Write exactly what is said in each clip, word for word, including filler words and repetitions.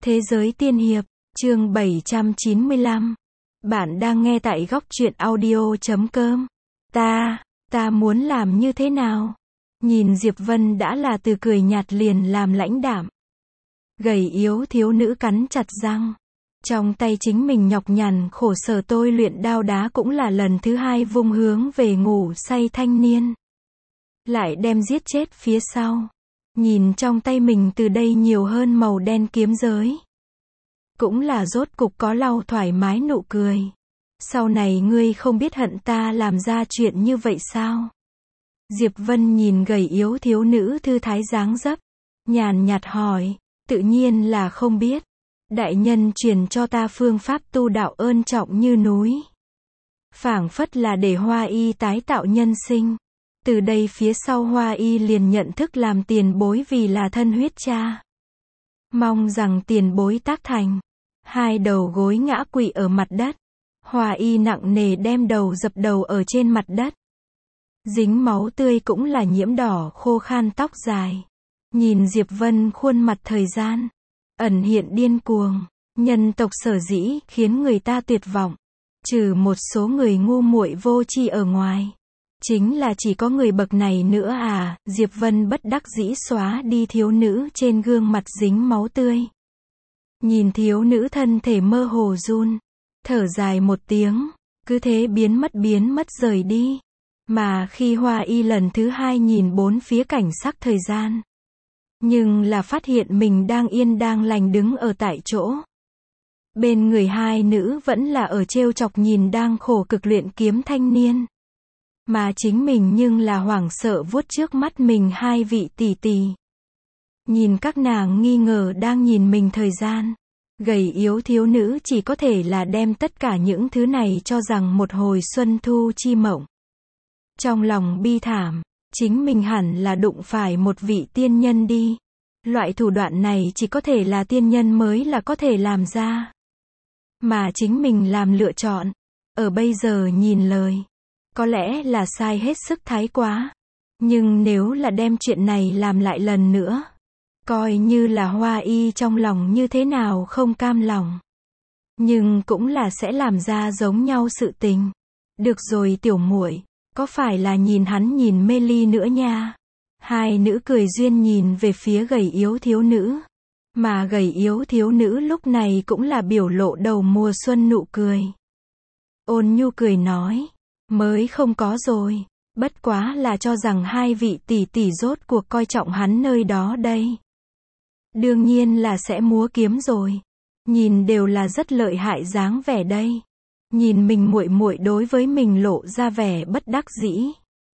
Thế giới tiên hiệp, chương bảy trăm chín mươi lăm. Bạn đang nghe tại góc truyện audio chấm com. Ta, ta muốn làm như thế nào? Nhìn Diệp Vân đã là từ cười nhạt liền làm lãnh đạm. Gầy yếu thiếu nữ cắn chặt răng. Trong tay chính mình nhọc nhằn khổ sở tôi luyện đao đá cũng là lần thứ hai vung hướng về ngủ say thanh niên. Lại đem giết chết phía sau. Nhìn trong tay mình từ đây nhiều hơn màu đen kiếm giới. Cũng là rốt cục có lau thoải mái nụ cười. Sau này ngươi không biết hận ta làm ra chuyện như vậy sao? Diệp Vân nhìn gầy yếu thiếu nữ thư thái dáng dấp. Nhàn nhạt hỏi, tự nhiên là không biết. Đại nhân truyền cho ta phương pháp tu đạo ơn trọng như núi. Phảng phất là để Hoa Y tái tạo nhân sinh. Từ đây phía sau Hoa Y liền nhận thức làm tiền bối vì là thân huyết cha. Mong rằng tiền bối tác thành. Hai đầu gối ngã quỵ ở mặt đất. Hoa Y nặng nề đem đầu dập đầu ở trên mặt đất. Dính máu tươi cũng là nhiễm đỏ khô khan tóc dài. Nhìn Diệp Vân khuôn mặt thời gian. Ẩn hiện điên cuồng. Nhân tộc sở dĩ khiến người ta tuyệt vọng. Trừ một số người ngu muội vô tri ở ngoài. Chính là chỉ có người bậc này nữa à, Diệp Vân bất đắc dĩ xóa đi thiếu nữ trên gương mặt dính máu tươi. Nhìn thiếu nữ thân thể mơ hồ run. Thở dài một tiếng, cứ thế biến mất biến mất rời đi. Mà khi Hoa Y lần thứ hai nhìn bốn phía cảnh sắc thời gian. Nhưng là phát hiện mình đang yên đang lành đứng ở tại chỗ. Bên người hai nữ vẫn là ở trêu chọc nhìn đang khổ cực luyện kiếm thanh niên. Mà chính mình nhưng là hoảng sợ vuốt trước mắt mình hai vị tỷ tỷ. Nhìn các nàng nghi ngờ đang nhìn mình thời gian. Gầy yếu thiếu nữ chỉ có thể là đem tất cả những thứ này cho rằng một hồi xuân thu chi mộng. Trong lòng bi thảm, chính mình hẳn là đụng phải một vị tiên nhân đi. Loại thủ đoạn này chỉ có thể là tiên nhân mới là có thể làm ra. Mà chính mình làm lựa chọn. Ở bây giờ nhìn lời. Có lẽ là sai hết sức thái quá. Nhưng nếu là đem chuyện này làm lại lần nữa. Coi như là Hoa Y trong lòng như thế nào không cam lòng. Nhưng cũng là sẽ làm ra giống nhau sự tình. Được rồi tiểu muội, có phải là nhìn hắn nhìn mê ly nữa nha. Hai nữ cười duyên nhìn về phía gầy yếu thiếu nữ. Mà gầy yếu thiếu nữ lúc này cũng là biểu lộ đầu mùa xuân nụ cười. Ôn nhu cười nói. Mới không có rồi. Bất quá là cho rằng hai vị tỷ tỷ rốt cuộc coi trọng hắn nơi đó đây. Đương nhiên là sẽ múa kiếm rồi. Nhìn đều là rất lợi hại dáng vẻ đây. Nhìn mình muội muội đối với mình lộ ra vẻ bất đắc dĩ.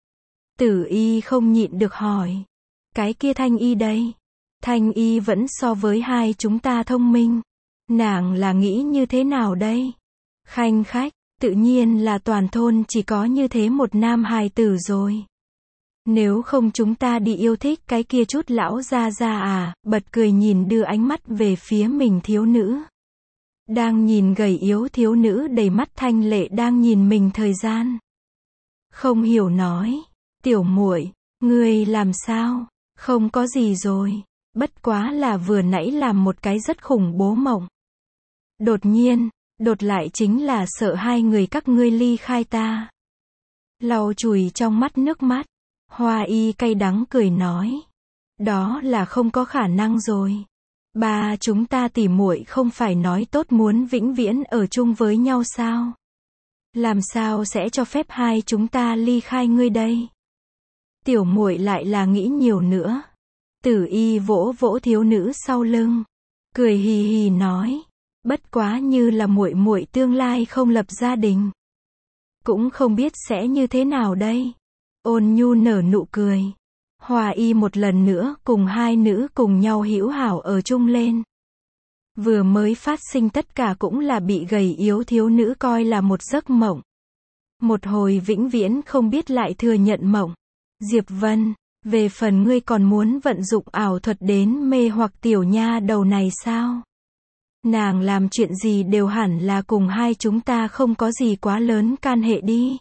Tử Y không nhịn được hỏi. Cái kia Thanh Y đây. Thanh Y vẫn so với hai chúng ta thông minh. Nàng là nghĩ như thế nào đây? Khanh khách. Tự nhiên là toàn thôn chỉ có như thế một nam hài tử rồi. Nếu không chúng ta đi yêu thích cái kia chút lão gia gia à, bật cười nhìn đưa ánh mắt về phía mình thiếu nữ. Đang nhìn gầy yếu thiếu nữ đầy mắt thanh lệ đang nhìn mình thời gian. Không hiểu nói, tiểu muội, ngươi làm sao, không có gì rồi, bất quá là vừa nãy làm một cái rất khủng bố mộng. Đột nhiên, đột lại chính là sợ hai người các ngươi ly khai ta. Lau chùi trong mắt nước mắt. Hoa Y cay đắng cười nói. Đó là không có khả năng rồi. Ba chúng ta tỉ muội không phải nói tốt muốn vĩnh viễn ở chung với nhau sao? Làm sao sẽ cho phép hai chúng ta ly khai ngươi đây? Tiểu muội lại là nghĩ nhiều nữa. Tử Y vỗ vỗ thiếu nữ sau lưng. Cười hì hì nói. Bất quá như là muội muội tương lai không lập gia đình. Cũng không biết sẽ như thế nào đây. Ôn nhu nở nụ cười. Hoa Y một lần nữa cùng hai nữ cùng nhau hữu hảo ở chung lên. Vừa mới phát sinh tất cả cũng là bị gầy yếu thiếu nữ coi là một giấc mộng. Một hồi vĩnh viễn không biết lại thừa nhận mộng. Diệp Vân, về phần ngươi còn muốn vận dụng ảo thuật đến mê hoặc tiểu nha đầu này sao? Nàng làm chuyện gì đều hẳn là cùng hai chúng ta không có gì quá lớn can hệ đi.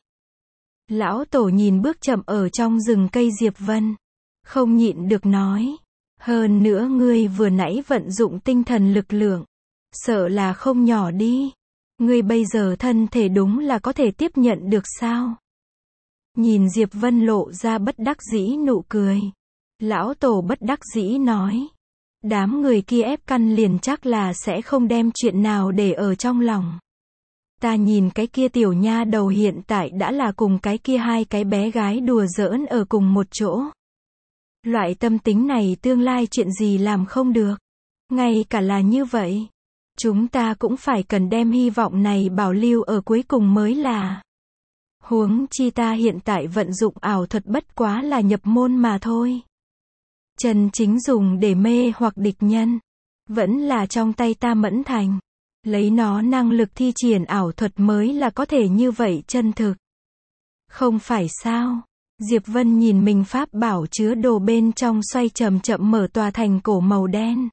Lão tổ nhìn bước chậm ở trong rừng cây Diệp Vân. Không nhịn được nói. Hơn nữa ngươi vừa nãy vận dụng tinh thần lực lượng. Sợ là không nhỏ đi. Ngươi bây giờ thân thể đúng là có thể tiếp nhận được sao? Nhìn Diệp Vân lộ ra bất đắc dĩ nụ cười. Lão Tổ bất đắc dĩ nói. Đám người kia ép căn liền chắc là sẽ không đem chuyện nào để ở trong lòng. Ta nhìn cái kia tiểu nha đầu hiện tại đã là cùng cái kia hai cái bé gái đùa giỡn ở cùng một chỗ. Loại tâm tính này tương lai chuyện gì làm không được. Ngay cả là như vậy. Chúng ta cũng phải cần đem hy vọng này bảo lưu ở cuối cùng mới là. Huống chi ta hiện tại vận dụng ảo thuật bất quá là nhập môn mà thôi. Chân chính dùng để mê hoặc địch nhân. Vẫn là trong tay ta Mẫn Thành. Lấy nó năng lực thi triển ảo thuật mới là có thể như vậy chân thực. Không phải sao? Diệp Vân nhìn mình pháp bảo chứa đồ bên trong xoay chậm chậm mở tòa thành cổ màu đen.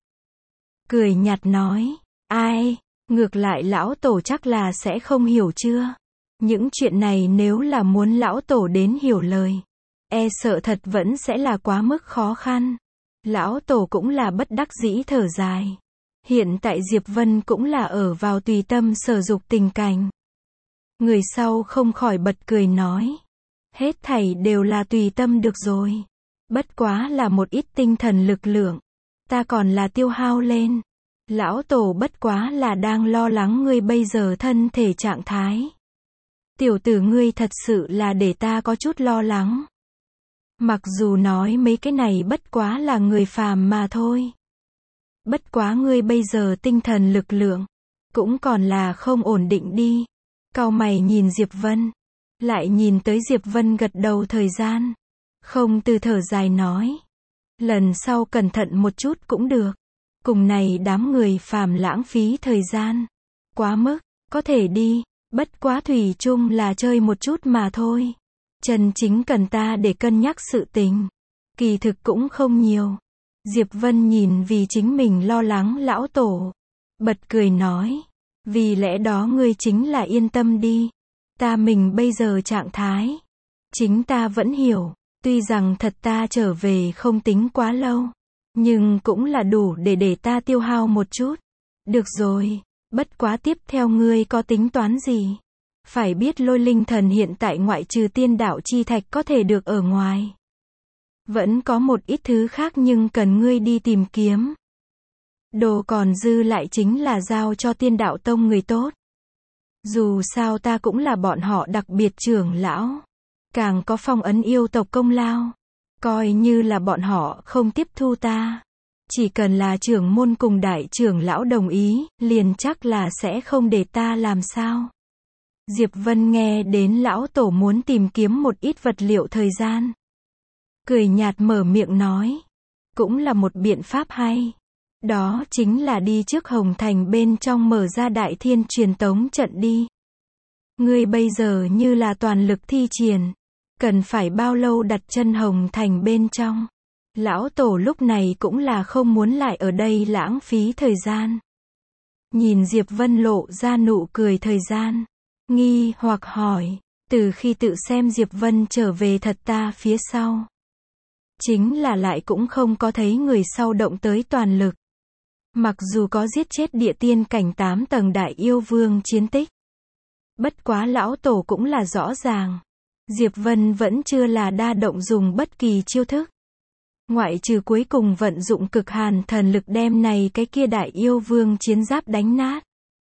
Cười nhạt nói. Ai? Ngược lại lão tổ chắc là sẽ không hiểu chưa? Những chuyện này nếu là muốn lão tổ đến hiểu lời. E sợ thật vẫn sẽ là quá mức khó khăn. Lão tổ cũng là bất đắc dĩ thở dài. Hiện tại Diệp Vân cũng là ở vào tùy tâm sở dục tình cảnh. Người sau không khỏi bật cười nói. Hết thảy đều là tùy tâm được rồi. Bất quá là một ít tinh thần lực lượng. Ta còn là tiêu hao lên. Lão tổ bất quá là đang lo lắng ngươi bây giờ thân thể trạng thái. Tiểu tử ngươi thật sự là để ta có chút lo lắng. Mặc dù nói mấy cái này bất quá là người phàm mà thôi. Bất quá ngươi bây giờ tinh thần lực lượng. Cũng còn là không ổn định đi. Cau mày nhìn Diệp Vân. Lại nhìn tới Diệp Vân gật đầu thời gian. Không từ thở dài nói. Lần sau cẩn thận một chút cũng được. Cùng này đám người phàm lãng phí thời gian. Quá mức, có thể đi. Bất quá thủy chung là chơi một chút mà thôi. Chân chính cần ta để cân nhắc sự tình. Kỳ thực cũng không nhiều. Diệp Vân nhìn vì chính mình lo lắng lão tổ. Bật cười nói. Vì lẽ đó ngươi chính là yên tâm đi. Ta mình bây giờ trạng thái. Chính ta vẫn hiểu. Tuy rằng thật ta trở về không tính quá lâu. Nhưng cũng là đủ để để ta tiêu hao một chút. Được rồi. Bất quá tiếp theo ngươi có tính toán gì? Phải biết lôi linh thần hiện tại ngoại trừ tiên đạo chi thạch có thể được ở ngoài. Vẫn có một ít thứ khác nhưng cần ngươi đi tìm kiếm. Đồ còn dư lại chính là giao cho tiên đạo tông người tốt. Dù sao ta cũng là bọn họ đặc biệt trưởng lão. Càng có phong ấn yêu tộc công lao. Coi như là bọn họ không tiếp thu ta. Chỉ cần là trưởng môn cùng đại trưởng lão đồng ý, liền chắc là sẽ không để ta làm sao. Diệp Vân nghe đến lão tổ muốn tìm kiếm một ít vật liệu thời gian. Cười nhạt mở miệng nói. Cũng là một biện pháp hay. Đó chính là đi trước Hồng Thành bên trong mở ra đại thiên truyền tống trận đi. Ngươi bây giờ như là toàn lực thi triển. Cần phải bao lâu đặt chân Hồng Thành bên trong. Lão tổ lúc này cũng là không muốn lại ở đây lãng phí thời gian. Nhìn Diệp Vân lộ ra nụ cười thời gian. Nghi hoặc hỏi. Từ khi tự xem Diệp Vân trở về thật ta phía sau. Chính là lại cũng không có thấy người sau động tới toàn lực. Mặc dù có giết chết địa tiên cảnh tám tầng đại yêu vương chiến tích. Bất quá lão tổ cũng là rõ ràng. Diệp Vân vẫn chưa là đa động dùng bất kỳ chiêu thức. Ngoại trừ cuối cùng vận dụng cực hàn thần lực đem này cái kia đại yêu vương chiến giáp đánh nát.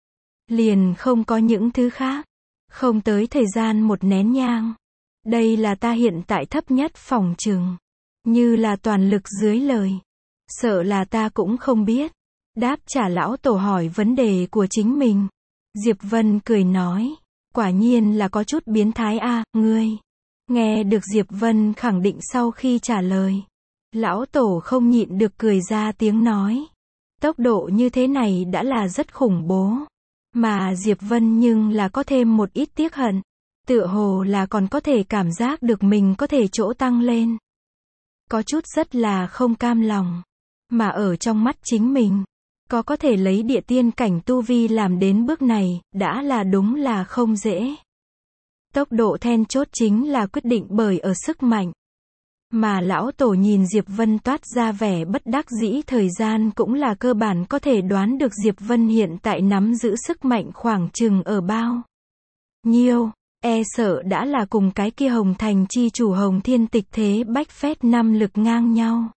Liền không có những thứ khác. Không tới thời gian một nén nhang. Đây là ta hiện tại thấp nhất phỏng chừng. Như là toàn lực dưới lời. Sợ là ta cũng không biết. Đáp trả lão tổ hỏi vấn đề của chính mình. Diệp Vân cười nói. Quả nhiên là có chút biến thái a, à, ngươi. Nghe được Diệp Vân khẳng định sau khi trả lời. Lão tổ không nhịn được cười ra tiếng nói. Tốc độ như thế này đã là rất khủng bố. Mà Diệp Vân nhưng là có thêm một ít tiếc hận. Tựa hồ là còn có thể cảm giác được mình có thể chỗ tăng lên. Có chút rất là không cam lòng. Mà ở trong mắt chính mình. Có có thể lấy địa tiên cảnh tu vi làm đến bước này, đã là đúng là không dễ. Tốc độ then chốt chính là quyết định bởi ở sức mạnh. Mà lão tổ nhìn Diệp Vân toát ra vẻ bất đắc dĩ thời gian cũng là cơ bản có thể đoán được Diệp Vân hiện tại nắm giữ sức mạnh khoảng chừng ở bao nhiêu, e sợ đã là cùng cái kia Hồng Thành chi chủ Hồng Thiên Tịch Thế Bách Phét năm lực ngang nhau.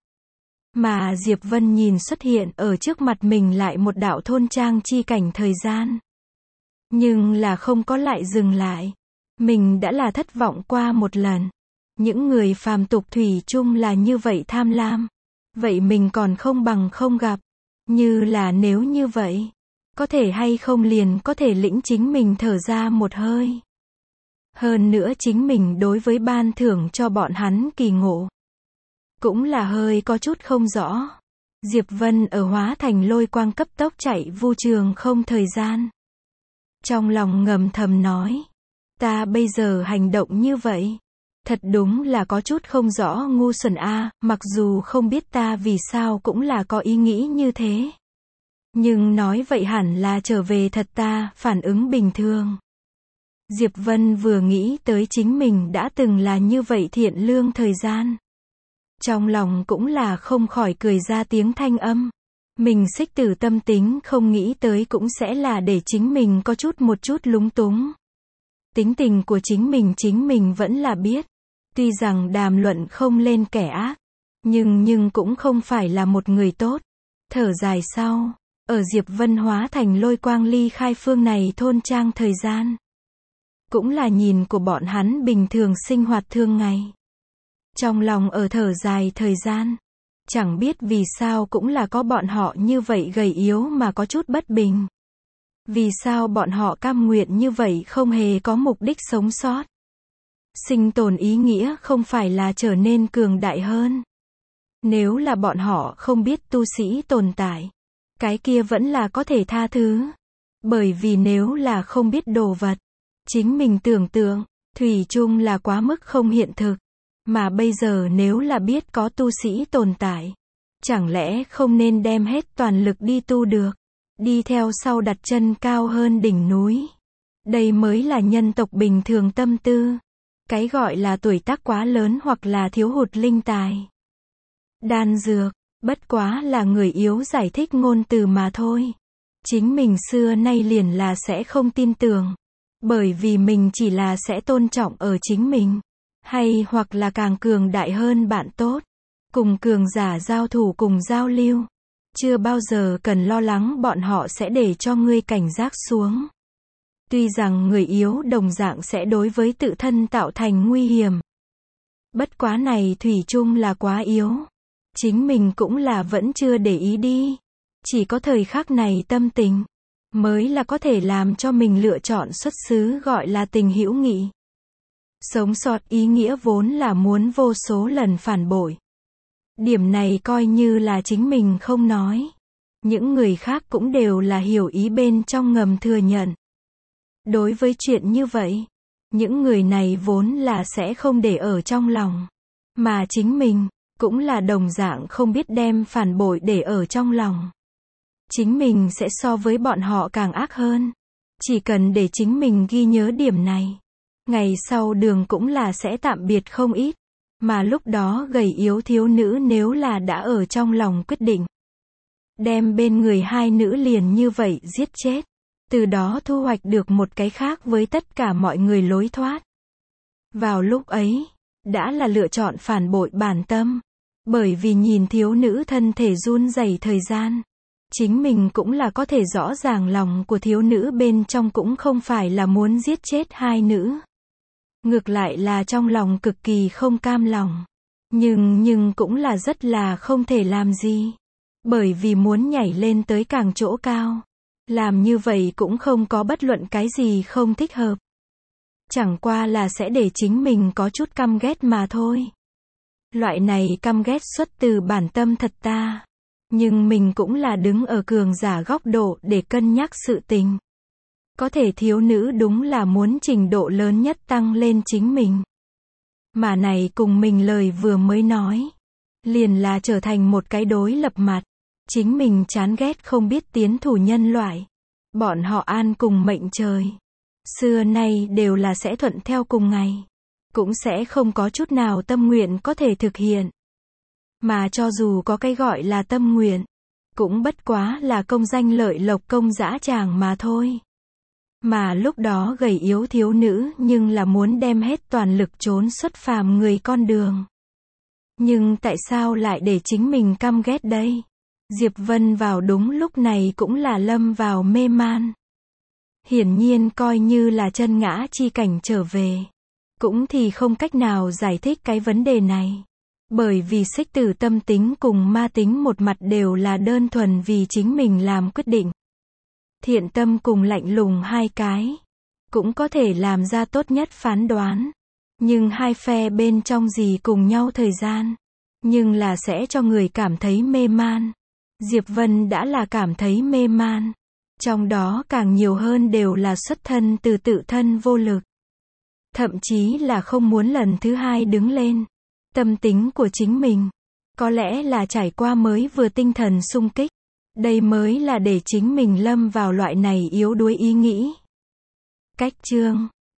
Mà Diệp Vân nhìn xuất hiện ở trước mặt mình lại một đạo thôn trang chi cảnh thời gian. Nhưng là không có lại dừng lại. Mình đã là thất vọng qua một lần. Những người phàm tục thủy chung là như vậy tham lam. Vậy mình còn không bằng không gặp. Như là nếu như vậy, có thể hay không liền có thể lĩnh chính mình thở ra một hơi. Hơn nữa chính mình đối với ban thưởng cho bọn hắn kỳ ngộ. Cũng là hơi có chút không rõ. Diệp Vân ở hóa thành lôi quang cấp tốc chạy vu trường không thời gian. Trong lòng ngầm thầm nói. Ta bây giờ hành động như vậy. Thật đúng là có chút không rõ ngu xuẩn a, mặc dù không biết ta vì sao cũng là có ý nghĩ như thế. Nhưng nói vậy hẳn là trở về thật ta, phản ứng bình thường. Diệp Vân vừa nghĩ tới chính mình đã từng là như vậy thiện lương thời gian. Trong lòng cũng là không khỏi cười ra tiếng thanh âm. Mình xích tử tâm tính không nghĩ tới cũng sẽ là để chính mình có chút một chút lúng túng. Tính tình của chính mình chính mình vẫn là biết. Tuy rằng đàm luận không lên kẻ ác, nhưng nhưng cũng không phải là một người tốt. Thở dài sau, ở Diệp Vân hóa thành lôi quang ly khai phương này thôn trang thời gian. Cũng là nhìn của bọn hắn bình thường sinh hoạt thường ngày. Trong lòng ở thở dài thời gian. Chẳng biết vì sao cũng là có bọn họ như vậy gầy yếu mà có chút bất bình. Vì sao bọn họ cam nguyện như vậy không hề có mục đích sống sót. Sinh tồn ý nghĩa không phải là trở nên cường đại hơn. Nếu là bọn họ không biết tu sĩ tồn tại, cái kia vẫn là có thể tha thứ. Bởi vì nếu là không biết đồ vật, chính mình tưởng tượng, thủy chung là quá mức không hiện thực. Mà bây giờ nếu là biết có tu sĩ tồn tại, chẳng lẽ không nên đem hết toàn lực đi tu được, đi theo sau đặt chân cao hơn đỉnh núi. Đây mới là nhân tộc bình thường tâm tư. Cái gọi là tuổi tác quá lớn hoặc là thiếu hụt linh tài. Đan dược, bất quá là người yếu giải thích ngôn từ mà thôi. Chính mình xưa nay liền là sẽ không tin tưởng. Bởi vì mình chỉ là sẽ tôn trọng ở chính mình. Hay hoặc là càng cường đại hơn bạn tốt. Cùng cường giả giao thủ cùng giao lưu. Chưa bao giờ cần lo lắng bọn họ sẽ để cho ngươi cảnh giác xuống. Tuy rằng người yếu đồng dạng sẽ đối với tự thân tạo thành nguy hiểm. Bất quá này thủy chung là quá yếu. Chính mình cũng là vẫn chưa để ý đi. Chỉ có thời khắc này tâm tình, mới là có thể làm cho mình lựa chọn xuất xứ gọi là tình hữu nghị. Sống sót ý nghĩa vốn là muốn vô số lần phản bội. Điểm này coi như là chính mình không nói. Những người khác cũng đều là hiểu ý bên trong ngầm thừa nhận. Đối với chuyện như vậy, những người này vốn là sẽ không để ở trong lòng. Mà chính mình, cũng là đồng dạng không biết đem phản bội để ở trong lòng. Chính mình sẽ so với bọn họ càng ác hơn. Chỉ cần để chính mình ghi nhớ điểm này. Ngày sau đường cũng là sẽ tạm biệt không ít. Mà lúc đó gầy yếu thiếu nữ nếu là đã ở trong lòng quyết định. Đem bên người hai nữ liền như vậy giết chết. Từ đó thu hoạch được một cái khác với tất cả mọi người lối thoát. Vào lúc ấy, đã là lựa chọn phản bội bản tâm. Bởi vì nhìn thiếu nữ thân thể run rẩy thời gian. Chính mình cũng là có thể rõ ràng lòng của thiếu nữ bên trong cũng không phải là muốn giết chết hai nữ. Ngược lại là trong lòng cực kỳ không cam lòng. Nhưng nhưng cũng là rất là không thể làm gì. Bởi vì muốn nhảy lên tới càng chỗ cao. Làm như vậy cũng không có bất luận cái gì không thích hợp. Chẳng qua là sẽ để chính mình có chút căm ghét mà thôi. Loại này căm ghét xuất từ bản tâm thật ta. Nhưng mình cũng là đứng ở cường giả góc độ để cân nhắc sự tình. Có thể thiếu nữ đúng là muốn trình độ lớn nhất tăng lên chính mình. Mà này cùng mình lời vừa mới nói. Liền là trở thành một cái đối lập mặt. Chính mình chán ghét không biết tiến thủ nhân loại. Bọn họ an cùng mệnh trời. Xưa nay đều là sẽ thuận theo cùng ngày. cũng sẽ không có chút nào tâm nguyện có thể thực hiện. Mà cho dù có cái gọi là tâm nguyện, cũng bất quá là công danh lợi lộc công dã tràng mà thôi. Mà lúc đó gầy yếu thiếu nữ nhưng là muốn đem hết toàn lực trốn xuất phàm người con đường. Nhưng tại sao lại để chính mình căm ghét đây? Diệp Vân vào đúng lúc này cũng là lâm vào mê man. Hiển nhiên coi như là chân ngã chi cảnh trở về, cũng thì không cách nào giải thích cái vấn đề này. Bởi vì xích tử tâm tính cùng ma tính một mặt đều là đơn thuần vì chính mình làm quyết định. Thiện tâm cùng lạnh lùng hai cái, cũng có thể làm ra tốt nhất phán đoán. Nhưng hai phe bên trong gì cùng nhau thời gian, nhưng là sẽ cho người cảm thấy mê man. Diệp Vân đã là cảm thấy mê man. Trong đó càng nhiều hơn đều là xuất thân từ tự thân vô lực. Thậm chí là không muốn lần thứ hai đứng lên. Tâm tính của chính mình, có lẽ là trải qua mới vừa tinh thần sung kích. Đây mới là để chính mình lâm vào loại này yếu đuối ý nghĩ. Cách chương